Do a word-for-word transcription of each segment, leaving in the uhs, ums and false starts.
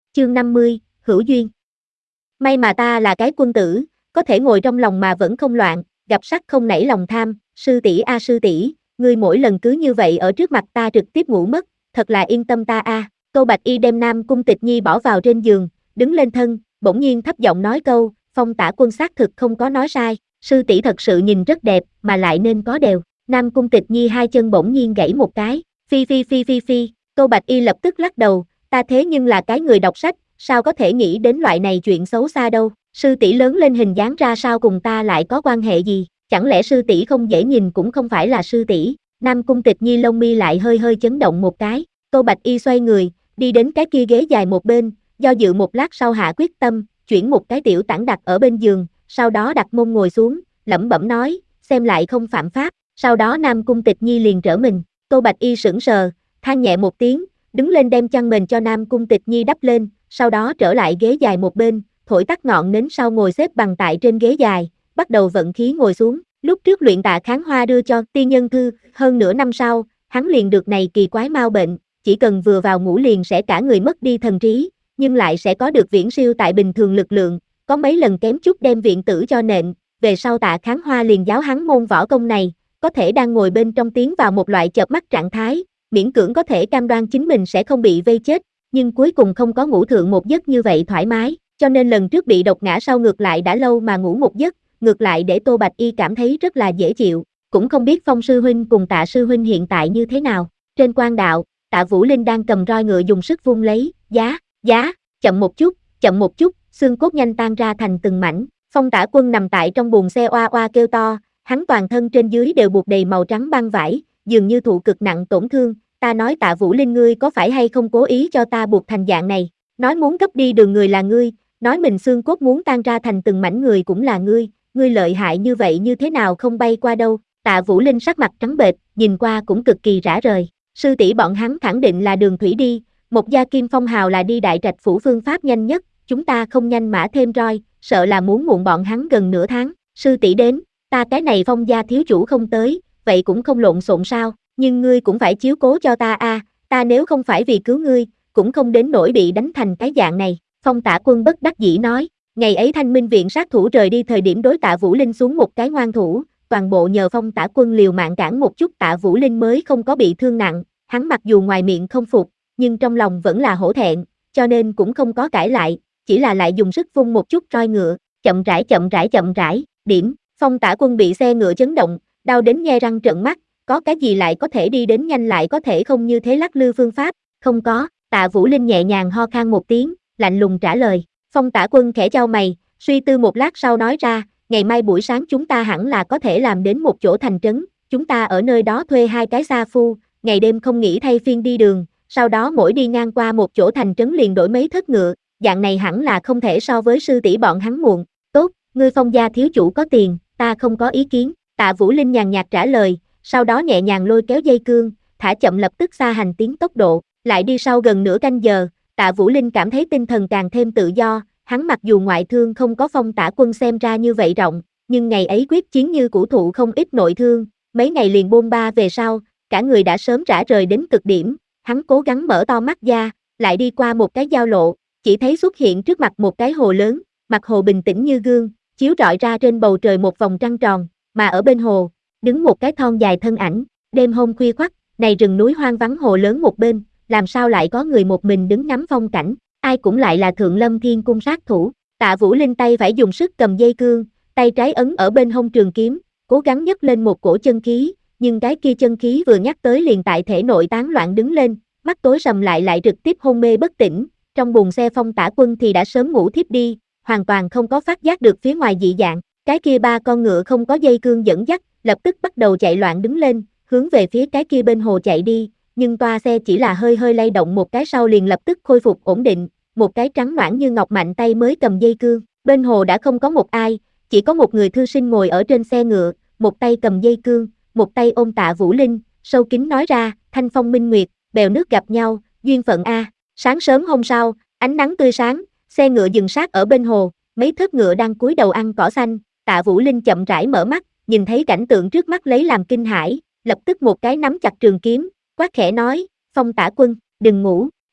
Chương năm mươi, Hữu Duyên. May mà ta là cái quân tử, có thể ngồi trong lòng mà vẫn không loạn, gặp sắc không nảy lòng tham, sư tỷ a sư tỷ, ngươi mỗi lần cứ như vậy ở trước mặt ta trực tiếp ngủ mất, thật là yên tâm ta a. Câu Bạch Y đem Nam Cung Tịch Nhi bỏ vào trên giường, đứng lên thân, bỗng nhiên thấp giọng nói câu, Phong Tả Quân xác thực không có nói sai, sư tỷ thật sự nhìn rất đẹp, mà lại nên có đều. Nam Cung Tịch Nhi hai chân bỗng nhiên gãy một cái, phi phi phi phi phi, Câu Bạch Y lập tức lắc đầu, ta thế nhưng là cái người đọc sách, sao có thể nghĩ đến loại này chuyện xấu xa đâu, sư tỷ lớn lên hình dáng ra sao cùng ta lại có quan hệ gì, chẳng lẽ sư tỷ không dễ nhìn cũng không phải là sư tỷ. Nam Cung Tịch Nhi lông mi lại hơi hơi chấn động một cái, Câu Bạch Y xoay người, đi đến cái kia ghế dài một bên, do dự một lát sau hạ quyết tâm, chuyển một cái tiểu tảng đặt ở bên giường, sau đó đặt mông ngồi xuống, lẩm bẩm nói, xem lại không phạm pháp, sau đó Nam Cung Tịch Nhi liền trở mình, Câu Bạch Y sững sờ, than nhẹ một tiếng, đứng lên đem chăn mền cho Nam Cung Tịch Nhi đắp lên, sau đó trở lại ghế dài một bên, thổi tắt ngọn nến sau ngồi xếp bằng tại trên ghế dài, bắt đầu vận khí ngồi xuống. Lúc trước luyện Tạ Kháng Hoa đưa cho tiên nhân thư, hơn nửa năm sau, hắn liền được này kỳ quái mau bệnh, chỉ cần vừa vào ngủ liền sẽ cả người mất đi thần trí, nhưng lại sẽ có được viễn siêu tại bình thường lực lượng, có mấy lần kém chút đem viện tử cho nện, về sau Tạ Kháng Hoa liền giáo hắn môn võ công này, có thể đang ngồi bên trong tiến vào một loại chợp mắt trạng thái, miễn cưỡng có thể cam đoan chính mình sẽ không bị vây chết, nhưng cuối cùng không có ngủ thượng một giấc như vậy thoải mái, cho nên lần trước bị độc ngã sau ngược lại đã lâu mà ngủ một giấc, ngược lại để Tô Bạch Y cảm thấy rất là dễ chịu, cũng không biết Phong sư huynh cùng Tạ sư huynh hiện tại như thế nào. Trên quan đạo, Tạ Vũ Linh đang cầm roi ngựa dùng sức vung lấy, giá, giá, chậm một chút, chậm một chút, xương cốt nhanh tan ra thành từng mảnh. Phong Tả Quân nằm tại trong buồng xe oa oa kêu to, hắn toàn thân trên dưới đều buộc đầy màu trắng băng vải, dường như thụ cực nặng tổn thương. Ta nói Tạ Vũ Linh ngươi có phải hay không cố ý cho ta buộc thành dạng này, nói muốn gấp đi đường người là ngươi, nói mình xương cốt muốn tan ra thành từng mảnh người cũng là ngươi, ngươi lợi hại như vậy như thế nào không bay qua đâu. Tạ Vũ Linh sắc mặt trắng bệch, nhìn qua cũng cực kỳ rã rời, sư tỷ bọn hắn khẳng định là đường thủy đi, một gia Kim Phong Hào là đi Đại Trạch phủ phương pháp nhanh nhất, chúng ta không nhanh mã thêm roi, sợ là muốn muộn bọn hắn gần nửa tháng, sư tỷ đến, ta cái này Phong gia thiếu chủ không tới, vậy cũng không lộn xộn sao, nhưng ngươi cũng phải chiếu cố cho ta a, à, ta nếu không phải vì cứu ngươi, cũng không đến nỗi bị đánh thành cái dạng này. Phong Tả Quân bất đắc dĩ nói, ngày ấy Thanh Minh viện sát thủ rời đi thời điểm đối Tạ Vũ Linh xuống một cái ngoan thủ, toàn bộ nhờ Phong Tả Quân liều mạng cản một chút Tạ Vũ Linh mới không có bị thương nặng, hắn mặc dù ngoài miệng không phục, nhưng trong lòng vẫn là hổ thẹn, cho nên cũng không có cãi lại, chỉ là lại dùng sức vung một chút roi ngựa, chậm rãi chậm rãi chậm rãi, điểm, Phong Tả Quân bị xe ngựa chấn động, đau đến nhe răng trợn mắt, có cái gì lại có thể đi đến nhanh lại có thể không như thế lắc lư phương pháp, không có. Tạ Vũ Linh nhẹ nhàng ho khan một tiếng, lạnh lùng trả lời. Phong Tả Quân khẽ chau mày, suy tư một lát sau nói ra, ngày mai buổi sáng chúng ta hẳn là có thể làm đến một chỗ thành trấn, chúng ta ở nơi đó thuê hai cái sa phu, ngày đêm không nghỉ thay phiên đi đường, sau đó mỗi đi ngang qua một chỗ thành trấn liền đổi mấy thất ngựa, dạng này hẳn là không thể so với sư tỷ bọn hắn muộn. Tốt, ngươi Phong gia thiếu chủ có tiền, ta không có ý kiến. Tạ Vũ Linh nhàn nhạt trả lời, sau đó nhẹ nhàng lôi kéo dây cương, thả chậm lập tức xa hành tiến tốc độ, lại đi sau gần nửa canh giờ, Tạ Vũ Linh cảm thấy tinh thần càng thêm tự do, hắn mặc dù ngoại thương không có Phong Tả Quân xem ra như vậy rộng, nhưng ngày ấy quyết chiến như cũ thụ không ít nội thương, mấy ngày liền bôn ba về sau, cả người đã sớm rã rời đến cực điểm, hắn cố gắng mở to mắt ra, lại đi qua một cái giao lộ, chỉ thấy xuất hiện trước mặt một cái hồ lớn, mặt hồ bình tĩnh như gương, chiếu rọi ra trên bầu trời một vòng trăng tròn, mà ở bên hồ, đứng một cái thon dài thân ảnh, đêm hôm khuya khoắt, này rừng núi hoang vắng hồ lớn một bên, làm sao lại có người một mình đứng ngắm phong cảnh, ai cũng lại là Thượng Lâm Thiên Cung sát thủ. Tạ Vũ Linh tay phải dùng sức cầm dây cương, tay trái ấn ở bên hông trường kiếm, cố gắng nhấc lên một cổ chân khí, nhưng cái kia chân khí vừa nhắc tới liền tại thể nội tán loạn đứng lên, mắt tối sầm lại lại trực tiếp hôn mê bất tỉnh, trong buồng xe Phong Tả Quân thì đã sớm ngủ thiếp đi, hoàn toàn không có phát giác được phía ngoài dị dạng, cái kia ba con ngựa không có dây cương dẫn dắt, lập tức bắt đầu chạy loạn đứng lên, hướng về phía cái kia bên hồ chạy đi, nhưng toa xe chỉ là hơi hơi lay động một cái sau liền lập tức khôi phục ổn định, một cái trắng nõn như ngọc mạnh tay mới cầm dây cương, bên hồ đã không có một ai, chỉ có một người thư sinh ngồi ở trên xe ngựa, một tay cầm dây cương, một tay ôm Tạ Vũ Linh, sâu kín nói ra, thanh phong minh nguyệt, bèo nước gặp nhau, duyên phận a. Sáng sớm hôm sau, ánh nắng tươi sáng, xe ngựa dừng sát ở bên hồ, mấy thớt ngựa đang cúi đầu ăn cỏ xanh, Tạ Vũ Linh chậm rãi mở mắt, nhìn thấy cảnh tượng trước mắt lấy làm kinh hãi, lập tức một cái nắm chặt trường kiếm, quát khẽ nói, Phong Tả Quân, đừng ngủ.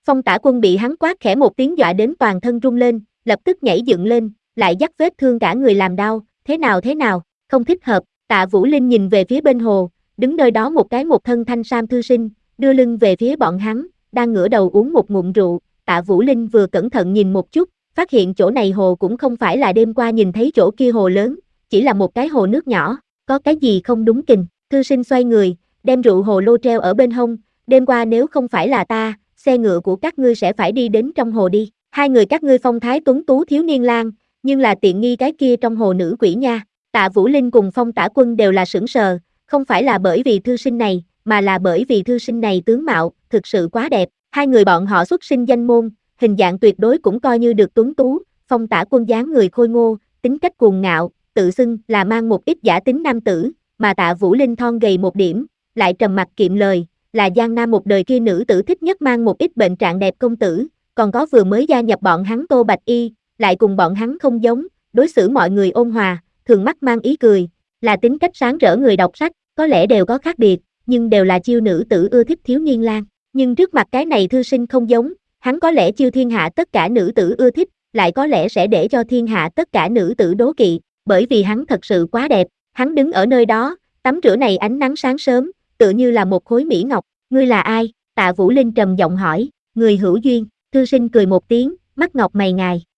Phong Tả Quân bị hắn quát khẽ một tiếng dọa đến toàn thân rung lên, lập tức nhảy dựng lên, lại dắt vết thương cả người làm đau, thế nào thế nào, không thích hợp. Tạ Vũ Linh nhìn về phía bên hồ, đứng nơi đó một cái một thân thanh sam thư sinh, đưa lưng về phía bọn hắn, đang ngửa đầu uống một ngụm rượu. Tạ Vũ Linh vừa cẩn thận nhìn một chút, phát hiện chỗ này hồ cũng không phải là đêm qua nhìn thấy chỗ kia hồ lớn, chỉ là một cái hồ nước nhỏ, có cái gì không đúng kình. Thư sinh xoay người, đem rượu hồ lô treo ở bên hông, đêm qua nếu không phải là ta, xe ngựa của các ngươi sẽ phải đi đến trong hồ đi. Hai người các ngươi phong thái tuấn tú thiếu niên lang, nhưng là tiện nghi cái kia trong hồ nữ quỷ nha. Tạ Vũ Linh cùng Phong Tả Quân đều là sững sờ, không phải là bởi vì thư sinh này, mà là bởi vì thư sinh này tướng mạo, thực sự quá đẹp. Hai người bọn họ xuất sinh danh môn, hình dạng tuyệt đối cũng coi như được tuấn tú. Phong Tả Quân dáng người khôi ngô, tính cách cuồng ngạo, tự xưng là mang một ít giả tính nam tử, mà Tạ Vũ Linh thon gầy một điểm, lại trầm mặc kiệm lời, là Giang Nam một đời kia nữ tử thích nhất mang một ít bệnh trạng đẹp công tử, còn có vừa mới gia nhập bọn hắn Tô Bạch Y, lại cùng bọn hắn không giống, đối xử mọi người ôn hòa, thường mắt mang ý cười, là tính cách sáng rỡ người đọc sách, có lẽ đều có khác biệt, nhưng đều là chiêu nữ tử ưa thích thiếu niên lang. Nhưng trước mặt cái này thư sinh không giống, hắn có lẽ chiêu thiên hạ tất cả nữ tử ưa thích, lại có lẽ sẽ để cho thiên hạ tất cả nữ tử đố kỵ, bởi vì hắn thật sự quá đẹp. Hắn đứng ở nơi đó, tắm rửa này ánh nắng sáng sớm, tựa như là một khối mỹ ngọc. Ngươi là ai? Tạ Vũ Linh trầm giọng hỏi. Người hữu duyên. Thư sinh cười một tiếng, mắt ngọc mày ngài.